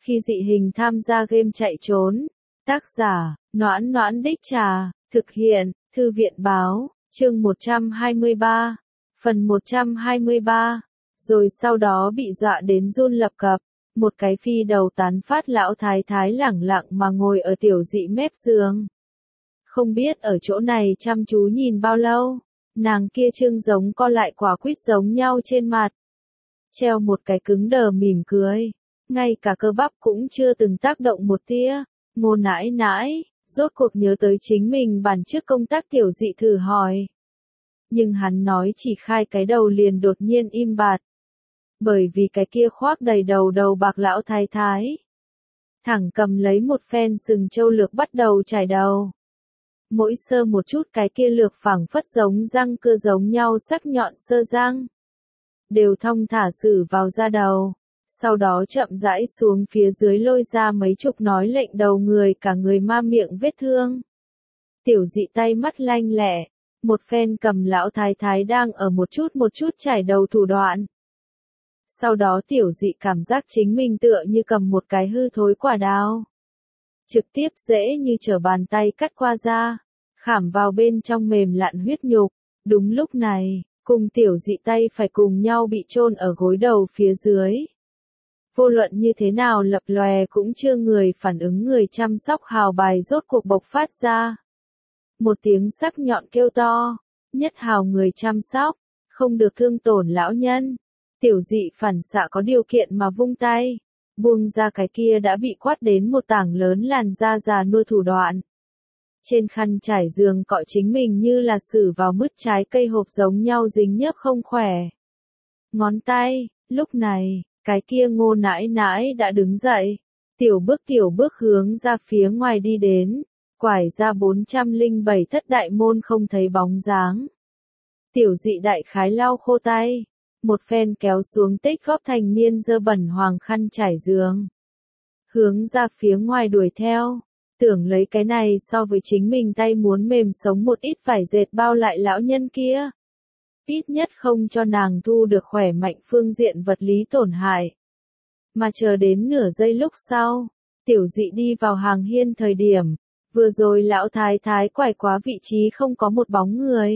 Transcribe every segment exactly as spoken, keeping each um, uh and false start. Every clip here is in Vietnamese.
Khi dị hình tham gia game chạy trốn. Tác giả, Noãn Noãn Đích Trà, thực hiện, Thư viện Báo, chương một trăm hai mươi ba, phần một trăm hai mươi ba, rồi sau đó bị dọa đến run lập cập, một cái phi đầu tán phát lão thái thái lẳng lặng mà ngồi ở tiểu dị mép giường. Không biết ở chỗ này chăm chú nhìn bao lâu, nàng kia trưng giống co lại quả quýt giống nhau trên mặt. Treo một cái cứng đờ mỉm cười, ngay cả cơ bắp cũng chưa từng tác động một tia. Ngô nãi nãi, rốt cuộc nhớ tới chính mình bản trước công tác tiểu dị thử hỏi. Nhưng hắn nói chỉ khai cái đầu liền đột nhiên im bặt. Bởi vì cái kia khoác đầy đầu đầu bạc lão thái thái. Thẳng cầm lấy một phen sừng châu lược bắt đầu trải đầu. Mỗi sơ một chút cái kia lược phẳng phất giống răng cưa giống nhau sắc nhọn sơ răng. Đều thong thả xử vào da đầu. Sau đó chậm rãi xuống phía dưới lôi ra mấy chục nói lệnh đầu người cả người ma miệng vết thương. Tiểu dị tay mắt lanh lẹ, một phen cầm lão thái thái đang ở một chút một chút trải đầu thủ đoạn. Sau đó tiểu dị cảm giác chính mình tựa như cầm một cái hư thối quả đao. Trực tiếp dễ như trở bàn tay cắt qua da, khảm vào bên trong mềm lạn huyết nhục. Đúng lúc này, cùng tiểu dị tay phải cùng nhau bị chôn ở gối đầu phía dưới. Vô luận như thế nào lập lòe cũng chưa người phản ứng người chăm sóc hào bài rốt cuộc bộc phát ra. Một tiếng sắc nhọn kêu to, nhất hào người chăm sóc, không được thương tổn lão nhân. Tiểu dị phản xạ có điều kiện mà vung tay, buông ra cái kia đã bị quát đến một tảng lớn làn da già nua thủ đoạn. Trên khăn trải giường cọ chính mình như là xử vào mứt trái cây hộp giống nhau dính nhớp không khỏe. Ngón tay, lúc này. Cái kia Ngô nãi nãi đã đứng dậy, tiểu bước tiểu bước hướng ra phía ngoài đi đến, quải ra bốn trăm lẻ bảy thất đại môn không thấy bóng dáng. Tiểu dị đại khái lau khô tay, một phen kéo xuống tích góp thành niên dơ bẩn hoàng khăn trải giường. Hướng ra phía ngoài đuổi theo, tưởng lấy cái này so với chính mình tay muốn mềm sống một ít vải dệt bao lại lão nhân kia. Ít nhất không cho nàng thu được khỏe mạnh phương diện vật lý tổn hại. Mà chờ đến nửa giây lúc sau, tiểu dị đi vào hàng hiên thời điểm, vừa rồi lão thái thái quải quá vị trí không có một bóng người.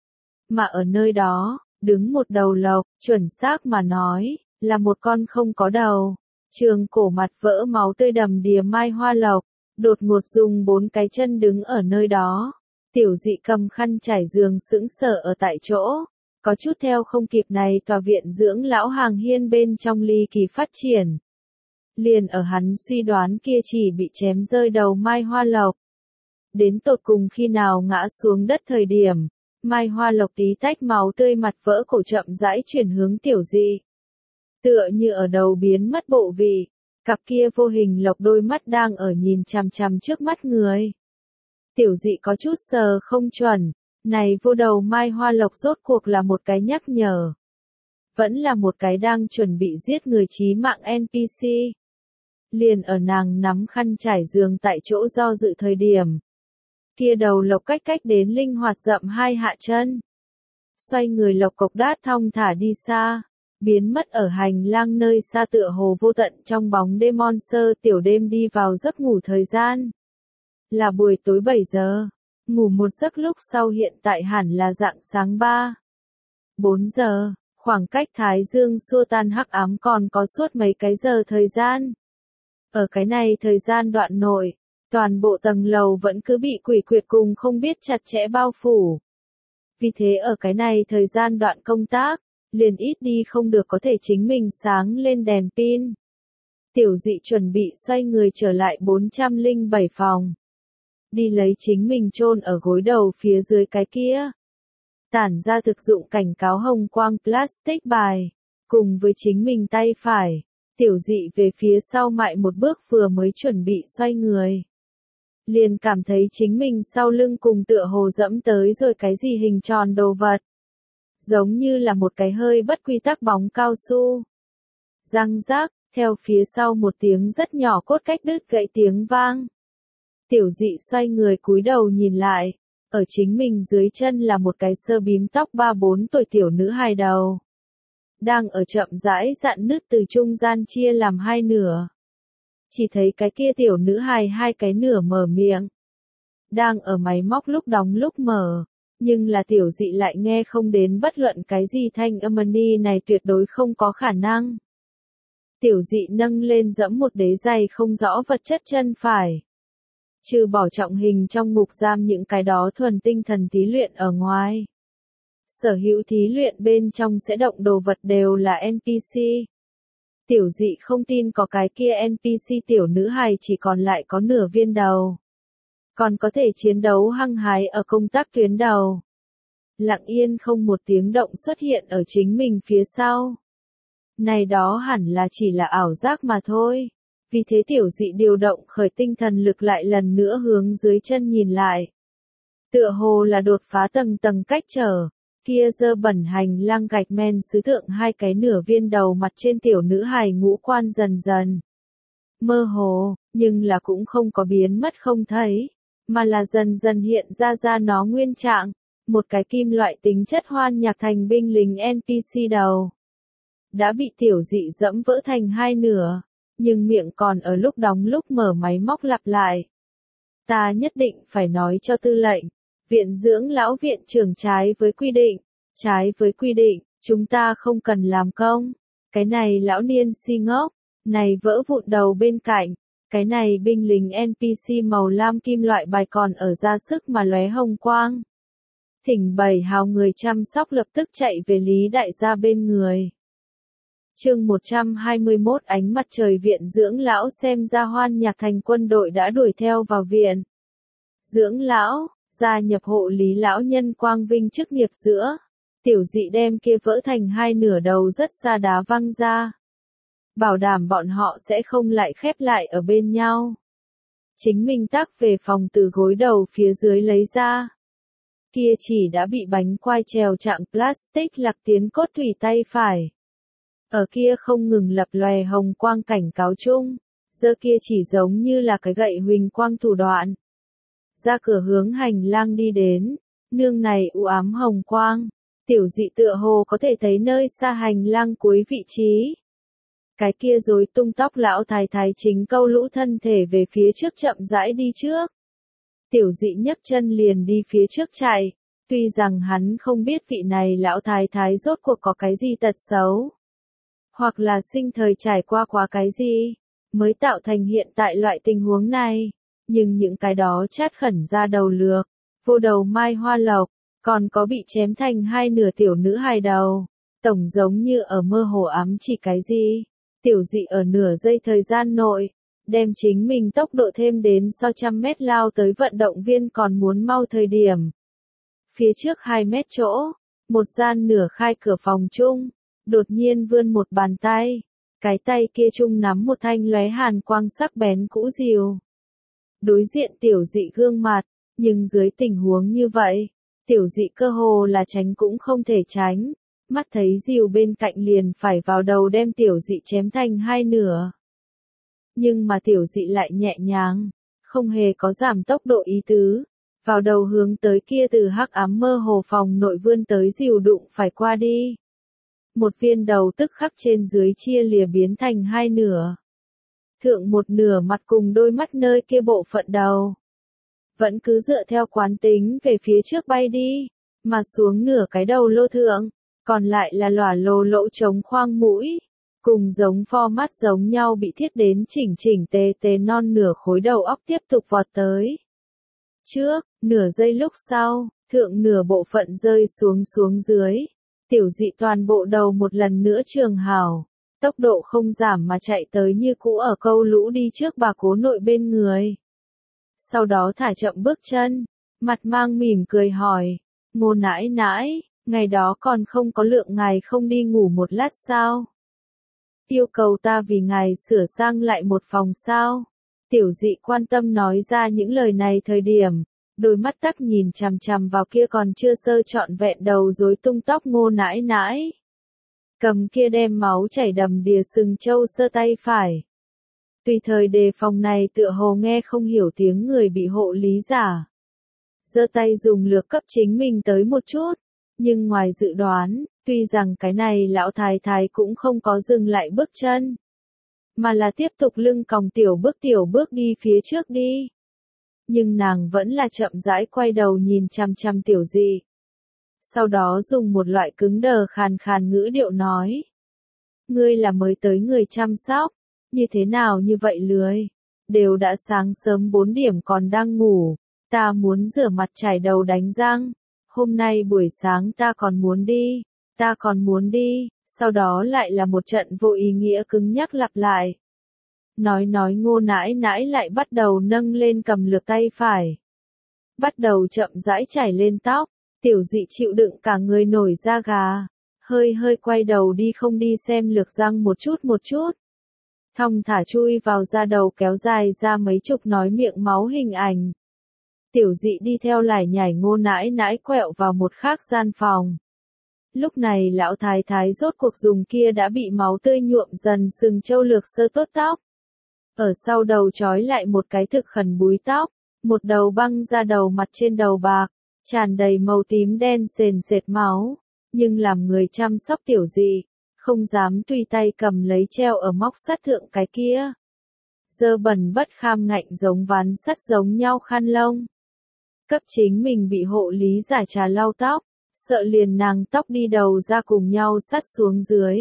Mà ở nơi đó, đứng một đầu lộc, chuẩn xác mà nói, là một con không có đầu, trường cổ mặt vỡ máu tươi đầm đìa mai hoa lộc, đột ngột dùng bốn cái chân đứng ở nơi đó. Tiểu dị cầm khăn trải giường sững sờ ở tại chỗ. Có chút theo không kịp này tòa viện dưỡng lão hàng hiên bên trong ly kỳ phát triển. Liền ở hắn suy đoán kia chỉ bị chém rơi đầu mai hoa lộc. Đến tột cùng khi nào ngã xuống đất thời điểm, mai hoa lộc tí tách máu tươi mặt vỡ cổ chậm rãi chuyển hướng tiểu dị. Tựa như ở đầu biến mất bộ vị, cặp kia vô hình lộc đôi mắt đang ở nhìn chằm chằm trước mắt người. Tiểu dị có chút sờ không chuẩn. Này vô đầu mai hoa lộc rốt cuộc là một cái nhắc nhở. Vẫn là một cái đang chuẩn bị giết người chí mạng en pê xê. Liền ở nàng nắm khăn trải giường tại chỗ do dự thời điểm. Kia đầu lộc cách cách đến linh hoạt dậm hai hạ chân. Xoay người lộc cộc đát thong thả đi xa. Biến mất ở hành lang nơi xa tựa hồ vô tận trong bóng đêm monster tiểu đêm đi vào giấc ngủ thời gian. Là buổi tối bảy giờ. Ngủ một giấc lúc sau hiện tại hẳn là rạng sáng ba. bốn giờ, khoảng cách thái dương xua tan hắc ám còn có suốt mấy cái giờ thời gian. Ở cái này thời gian đoạn nội, toàn bộ tầng lầu vẫn cứ bị quỷ quyệt cùng không biết chặt chẽ bao phủ. Vì thế ở cái này thời gian đoạn công tác, liền ít đi không được có thể chính mình sáng lên đèn pin. Tiểu dị chuẩn bị xoay người trở lại bốn trăm lẻ bảy phòng. Đi lấy chính mình chôn ở gối đầu phía dưới cái kia. Tản ra thực dụng cảnh cáo hồng quang plastic bài. Cùng với chính mình tay phải. Tiểu dị về phía sau mại một bước vừa mới chuẩn bị xoay người. Liền cảm thấy chính mình sau lưng cùng tựa hồ dẫm tới rồi cái gì hình tròn đồ vật. Giống như là một cái hơi bất quy tắc bóng cao su. Răng rác, theo phía sau một tiếng rất nhỏ cốt cách đứt gãy tiếng vang. Tiểu dị xoay người cúi đầu nhìn lại, ở chính mình dưới chân là một cái sơ bím tóc ba bốn tuổi tiểu nữ hài đầu. Đang ở chậm rãi dạn nứt từ trung gian chia làm hai nửa. chỉ thấy cái kia tiểu nữ hài hai cái nửa mở miệng. Đang ở máy móc lúc đóng lúc mở, nhưng là tiểu dị lại nghe không đến bất luận cái gì thanh âm này tuyệt đối không có khả năng. Tiểu dị nâng lên dẫm một đế giày không rõ vật chất chân phải. Trừ bỏ trọng hình trong ngục giam những cái đó thuần tinh thần thí luyện ở ngoài. Sở hữu thí luyện bên trong sẽ động đồ vật đều là en pê xê. Tiểu dị không tin có cái kia en pê xê tiểu nữ hài chỉ còn lại có nửa viên đầu. Còn có thể chiến đấu hăng hái ở công tác tuyến đầu. Lặng yên không một tiếng động xuất hiện ở chính mình phía sau. Này đó hẳn là chỉ là ảo giác mà thôi. Vì thế tiểu dị điều động khởi tinh thần lực lại lần nữa hướng dưới chân nhìn lại. Tựa hồ là đột phá tầng tầng cách trở. Kia dơ bẩn hành lang gạch men sứ thượng hai cái nửa viên đầu mặt trên tiểu nữ hài ngũ quan dần dần. Mơ hồ, nhưng là cũng không có biến mất không thấy. Mà là dần dần hiện ra ra nó nguyên trạng. Một cái kim loại tính chất hoan nhạc thành binh lính en pê xê đầu. Đã bị tiểu dị dẫm vỡ thành hai nửa. Nhưng miệng còn ở lúc đóng lúc mở máy móc lặp lại. Ta nhất định phải nói cho tư lệnh. Viện dưỡng lão viện trưởng trái với quy định. Trái với quy định, chúng ta không cần làm công. Cái này lão niên si ngốc. Này vỡ vụn đầu bên cạnh. Cái này binh lính en pê xê màu lam kim loại bài còn ở ra sức mà lóe hồng quang. Thỉnh bảy hào người chăm sóc lập tức chạy về Lý đại gia bên người. Chương một trăm hai mươi mốt ánh mặt trời viện dưỡng lão xem ra hoan nhạc thành quân đội đã đuổi theo vào viện. Dưỡng lão, gia nhập hộ lý lão nhân quang vinh chức nghiệp giữa. Tiểu dị đem kia vỡ thành hai nửa đầu rất xa đá văng ra. Bảo đảm bọn họ sẽ không lại khép lại ở bên nhau. Chính mình tác về phòng từ gối đầu phía dưới lấy ra. Kia chỉ đã bị bánh quai trèo trạng plastic lạc tiến cốt thủy tay phải. Ở kia không ngừng lập lòe hồng quang cảnh cáo chung, giờ kia chỉ giống như là cái gậy huỳnh quang thủ đoạn. Ra cửa hướng hành lang đi đến, nương này u ám hồng quang, tiểu dị tựa hồ có thể thấy nơi xa hành lang cuối vị trí. Cái kia rối tung tóc lão thái thái chính câu lũ thân thể về phía trước chậm rãi đi trước. Tiểu dị nhấc chân liền đi phía trước chạy, tuy rằng hắn không biết vị này lão thái thái rốt cuộc có cái gì tật xấu. Hoặc là sinh thời trải qua quá cái gì, mới tạo thành hiện tại loại tình huống này. Nhưng những cái đó chát khẩn ra đầu lược, vô đầu mai hoa lộc, còn có bị chém thành hai nửa tiểu nữ hài đầu. Tổng giống như ở mơ hồ ám chỉ cái gì. Tiểu dị ở nửa giây thời gian nội, đem chính mình tốc độ thêm đến so trăm mét lao tới vận động viên còn muốn mau thời điểm. Phía trước hai mét chỗ, một gian nửa khai cửa phòng chung. Đột nhiên vươn một bàn tay, cái tay kia chung nắm một thanh lóe hàn quang sắc bén cũ rìu. Đối diện tiểu dị gương mặt, nhưng dưới tình huống như vậy, tiểu dị cơ hồ là tránh cũng không thể tránh, mắt thấy rìu bên cạnh liền phải vào đầu đem tiểu dị chém thành hai nửa. Nhưng mà tiểu dị lại nhẹ nhàng, không hề có giảm tốc độ ý tứ, vào đầu hướng tới kia từ hắc ám mơ hồ phòng nội vươn tới rìu đụng phải qua đi. Một viên đầu tức khắc trên dưới chia lìa biến thành hai nửa. Thượng một nửa mặt cùng đôi mắt nơi kia bộ phận đầu. Vẫn cứ dựa theo quán tính về phía trước bay đi, mà xuống nửa cái đầu lô thượng, còn lại là lòa lồ lỗ trống khoang mũi, cùng giống format giống nhau bị thiết đến chỉnh chỉnh tề tề non nửa khối đầu óc tiếp tục vọt tới. Trước, nửa giây lúc sau, thượng nửa bộ phận rơi xuống xuống dưới. Tiểu dị toàn bộ đầu một lần nữa trường hào, tốc độ không giảm mà chạy tới như cũ ở câu lũ đi trước bà cố nội bên người. Sau đó thả chậm bước chân, mặt mang mỉm cười hỏi, Ngô nãi nãi, ngày đó còn không có lượng ngài không đi ngủ một lát sao? Yêu cầu ta vì ngài sửa sang lại một phòng sao? Tiểu dị quan tâm nói ra những lời này thời điểm. Đôi mắt tắc nhìn chằm chằm vào kia còn chưa sơ trọn vẹn đầu rối tung tóc Ngô nãi nãi. Cầm kia đem máu chảy đầm đìa sừng trâu sơ tay phải. Tùy thời đề phòng này tựa hồ nghe không hiểu tiếng người bị hộ lý giả. Giơ tay dùng lược cấp chính mình tới một chút. Nhưng ngoài dự đoán, tuy rằng cái này lão thái thái cũng không có dừng lại bước chân. mà là tiếp tục lưng còng tiểu bước tiểu bước đi phía trước đi. Nhưng nàng vẫn là chậm rãi quay đầu nhìn chằm chằm tiểu dị. Sau đó dùng một loại cứng đờ khàn khàn ngữ điệu nói. Ngươi là mới tới người chăm sóc, như thế nào như vậy lười? Đều đã sáng sớm bốn điểm còn đang ngủ, ta muốn rửa mặt chải đầu đánh răng. Hôm nay buổi sáng ta còn muốn đi, ta còn muốn đi, sau đó lại là một trận vô ý nghĩa cứng nhắc lặp lại. Nói nói Ngô nãi nãi lại bắt đầu nâng lên cầm lược tay phải. Bắt đầu chậm rãi chải lên tóc, tiểu dị chịu đựng cả người nổi da gà. Hơi hơi quay đầu đi không đi xem lược răng một chút một chút. Thong thả chui vào da đầu kéo dài ra mấy chục nói miệng máu hình ảnh. Tiểu dị đi theo lải nhải Ngô nãi nãi quẹo vào một khác gian phòng. Lúc này lão thái thái rốt cuộc dùng kia đã bị máu tươi nhuộm dần sừng trâu lược sơ tốt tóc. Ở sau đầu trói lại một cái thực khẩn búi tóc, một đầu băng ra đầu mặt trên đầu bạc, tràn đầy màu tím đen sền sệt máu, nhưng làm người chăm sóc tiểu dị, không dám tùy tay cầm lấy treo ở móc sắt thượng cái kia. Dơ bẩn bất kham ngạnh giống ván sắt giống nhau khăn lông. Cấp chính mình bị hộ lý giải trà lau tóc, sợ liền nàng tóc đi đầu ra cùng nhau sắt xuống dưới.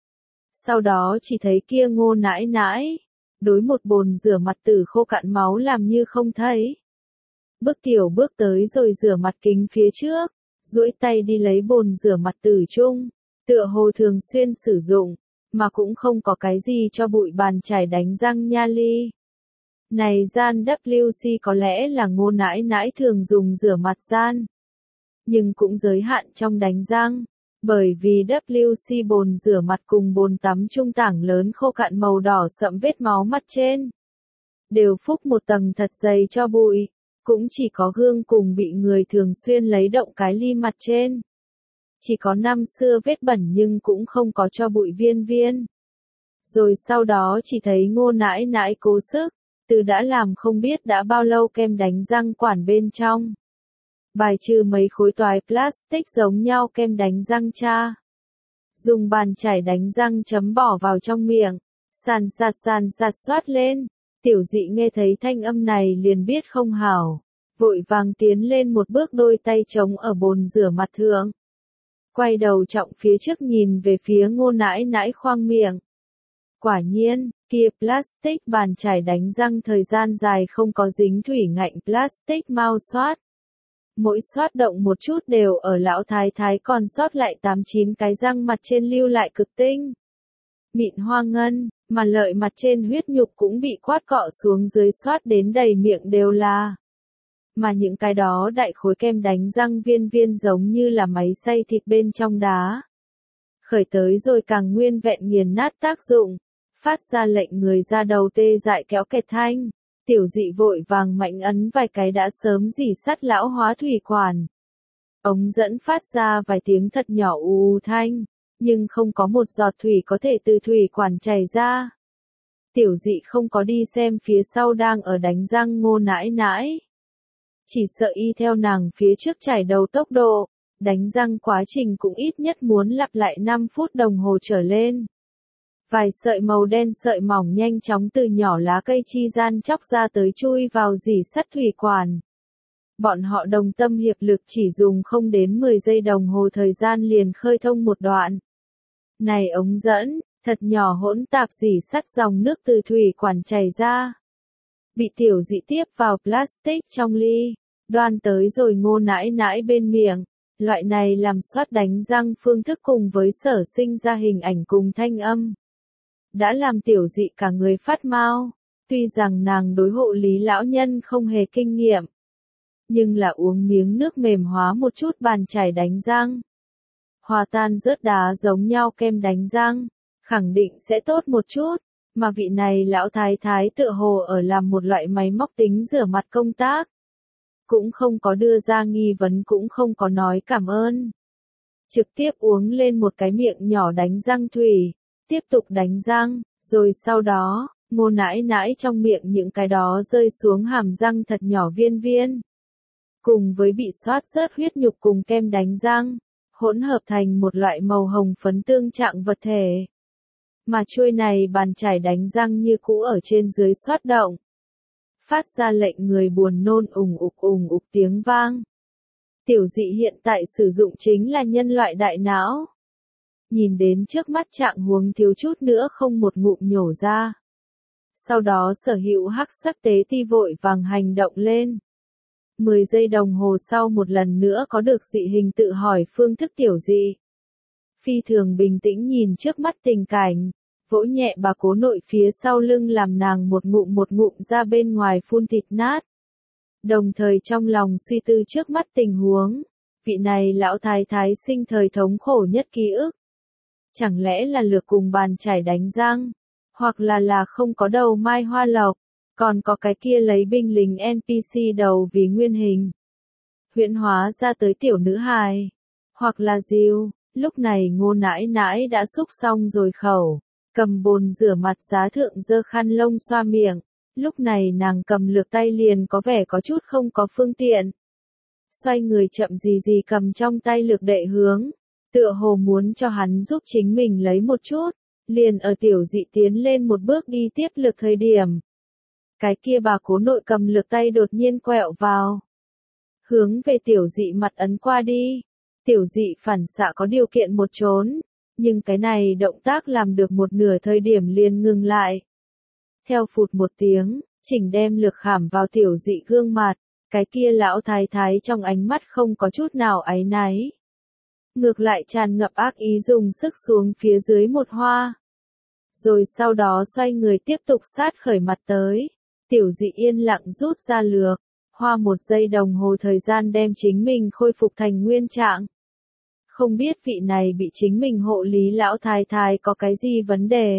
Sau đó chỉ thấy kia Ngô nãi nãi, đối một bồn rửa mặt tử khô cạn máu làm như không thấy. Bước tiểu bước tới rồi rửa mặt kính phía trước, duỗi tay đi lấy bồn rửa mặt tử chung, tựa hồ thường xuyên sử dụng, mà cũng không có cái gì cho bụi bàn chải đánh răng nha ly. Này gian W C có lẽ là Ngô nãi nãi thường dùng rửa mặt gian, nhưng cũng giới hạn trong đánh răng, bởi vì W C bồn rửa mặt cùng bồn tắm trung tảng lớn khô cạn màu đỏ sậm vết máu mặt trên, đều phúc một tầng thật dày cho bụi, cũng chỉ có gương cùng bị người thường xuyên lấy động cái ly mặt trên. Chỉ có năm xưa vết bẩn nhưng cũng không có cho bụi viên viên. Rồi sau đó chỉ thấy Ngô nãi nãi cố sức, từ đã làm không biết đã bao lâu kem đánh răng quản bên trong. Bài trừ mấy khối toái plastic giống nhau kem đánh răng cha. Dùng bàn chải đánh răng chấm bỏ vào trong miệng, sàn sạt sàn sạt xoát lên. Tiểu dị nghe thấy thanh âm này liền biết không hảo, vội vàng tiến lên một bước đôi tay trống ở bồn rửa mặt thượng. Quay đầu trọng phía trước nhìn về phía Ngô nãi nãi khoang miệng. Quả nhiên, kia plastic bàn chải đánh răng thời gian dài không có dính thủy ngạnh plastic mau xoát. Mỗi xoát động một chút đều ở lão thái thái còn sót lại tám chín cái răng mặt trên lưu lại cực tinh. Mịn hoa ngân, mà lợi mặt trên huyết nhục cũng bị quát cọ xuống dưới xoát đến đầy miệng đều là. Mà những cái đó đại khối kem đánh răng viên viên giống như là máy xay thịt bên trong đá. Khởi tới rồi càng nguyên vẹn nghiền nát tác dụng, phát ra lệnh người ra đầu tê dại kéo kẹt thanh. Tiểu dị vội vàng mạnh ấn vài cái đã sớm dỉ sắt lão hóa thủy quản. Ống dẫn phát ra vài tiếng thật nhỏ u u thanh, nhưng không có một giọt thủy có thể từ thủy quản chảy ra. Tiểu dị không có đi xem phía sau đang ở đánh răng Ngô nãi nãi. Chỉ sợ y theo nàng phía trước chảy đầu tốc độ, đánh răng quá trình cũng ít nhất muốn lặp lại năm phút đồng hồ trở lên. Vài sợi màu đen sợi mỏng nhanh chóng từ nhỏ lá cây chi gian chóc ra tới chui vào dỉ sắt thủy quản. Bọn họ đồng tâm hiệp lực chỉ dùng không đến mười giây đồng hồ thời gian liền khơi thông một đoạn. Này ống dẫn, thật nhỏ hỗn tạp dỉ sắt dòng nước từ thủy quản chảy ra. Bị tiểu dị tiếp vào plastic trong ly, đoan tới rồi Ngô nãi nãi bên miệng. Loại này làm xoát đánh răng phương thức cùng với sở sinh ra hình ảnh cùng thanh âm. Đã làm tiểu dị cả người phát mau, tuy rằng nàng đối hộ lý lão nhân không hề kinh nghiệm. Nhưng là uống miếng nước mềm hóa một chút bàn chải đánh răng. Hòa tan rớt đá giống nhau kem đánh răng, khẳng định sẽ tốt một chút, mà vị này lão thái thái tựa hồ ở làm một loại máy móc tính rửa mặt công tác. Cũng không có đưa ra nghi vấn cũng không có nói cảm ơn. Trực tiếp uống lên một cái miệng nhỏ đánh răng thủy, tiếp tục đánh răng, rồi sau đó, Ngô nãi nãi trong miệng những cái đó rơi xuống hàm răng thật nhỏ viên viên. Cùng với bị xoát rớt huyết nhục cùng kem đánh răng, hỗn hợp thành một loại màu hồng phấn tương trạng vật thể. Mà chuôi này bàn chải đánh răng như cũ ở trên dưới xoát động. Phát ra lệnh người buồn nôn ùng ục ùng ục tiếng vang. Tiểu dị hiện tại sử dụng chính là nhân loại đại não. Nhìn đến trước mắt trạng huống thiếu chút nữa không một ngụm nhổ ra. Sau đó sở hữu hắc sắc tế ti vội vàng hành động lên. Mười giây đồng hồ sau một lần nữa có được dị hình tự hỏi phương thức tiểu dị. Phi thường bình tĩnh nhìn trước mắt tình cảnh, vỗ nhẹ bà cố nội phía sau lưng làm nàng một ngụm một ngụm ra bên ngoài phun thịt nát. Đồng thời trong lòng suy tư trước mắt tình huống, vị này lão thái thái sinh thời thống khổ nhất ký ức. Chẳng lẽ là lược cùng bàn chải đánh răng, hoặc là là không có đầu mai hoa lộc, còn có cái kia lấy binh lính en pê xê đầu vì nguyên hình. Huyễn hóa ra tới tiểu nữ hài, hoặc là Diêu, lúc này Ngô nãi nãi đã xúc xong rồi khẩu, cầm bồn rửa mặt giá thượng giơ khăn lông xoa miệng, lúc này nàng cầm lược tay liền có vẻ có chút không có phương tiện. Xoay người chậm gì gì cầm trong tay lược đệ hướng, tựa hồ muốn cho hắn giúp chính mình lấy một chút, liền ở tiểu dị tiến lên một bước đi tiếp lược thời điểm. Cái kia bà cố nội cầm lược tay đột nhiên quẹo vào. Hướng về tiểu dị mặt ấn qua đi. Tiểu dị phản xạ có điều kiện một trốn, nhưng cái này động tác làm được một nửa thời điểm liền ngừng lại. Theo phụt một tiếng, chỉnh đem lược khảm vào tiểu dị gương mặt, cái kia lão thái thái trong ánh mắt không có chút nào áy náy. Ngược lại tràn ngập ác ý dùng sức xuống phía dưới một hoa. Rồi sau đó xoay người tiếp tục sát khởi mặt tới. Tiểu dị yên lặng rút ra lược, hoa một giây đồng hồ thời gian đem chính mình khôi phục thành nguyên trạng. Không biết vị này bị chính mình hộ lý lão thái thái có cái gì vấn đề.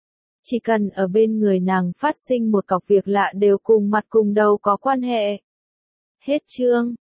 Chỉ cần ở bên người nàng phát sinh một cọc việc lạ đều cùng mặt cùng đầu có quan hệ. Hết chương.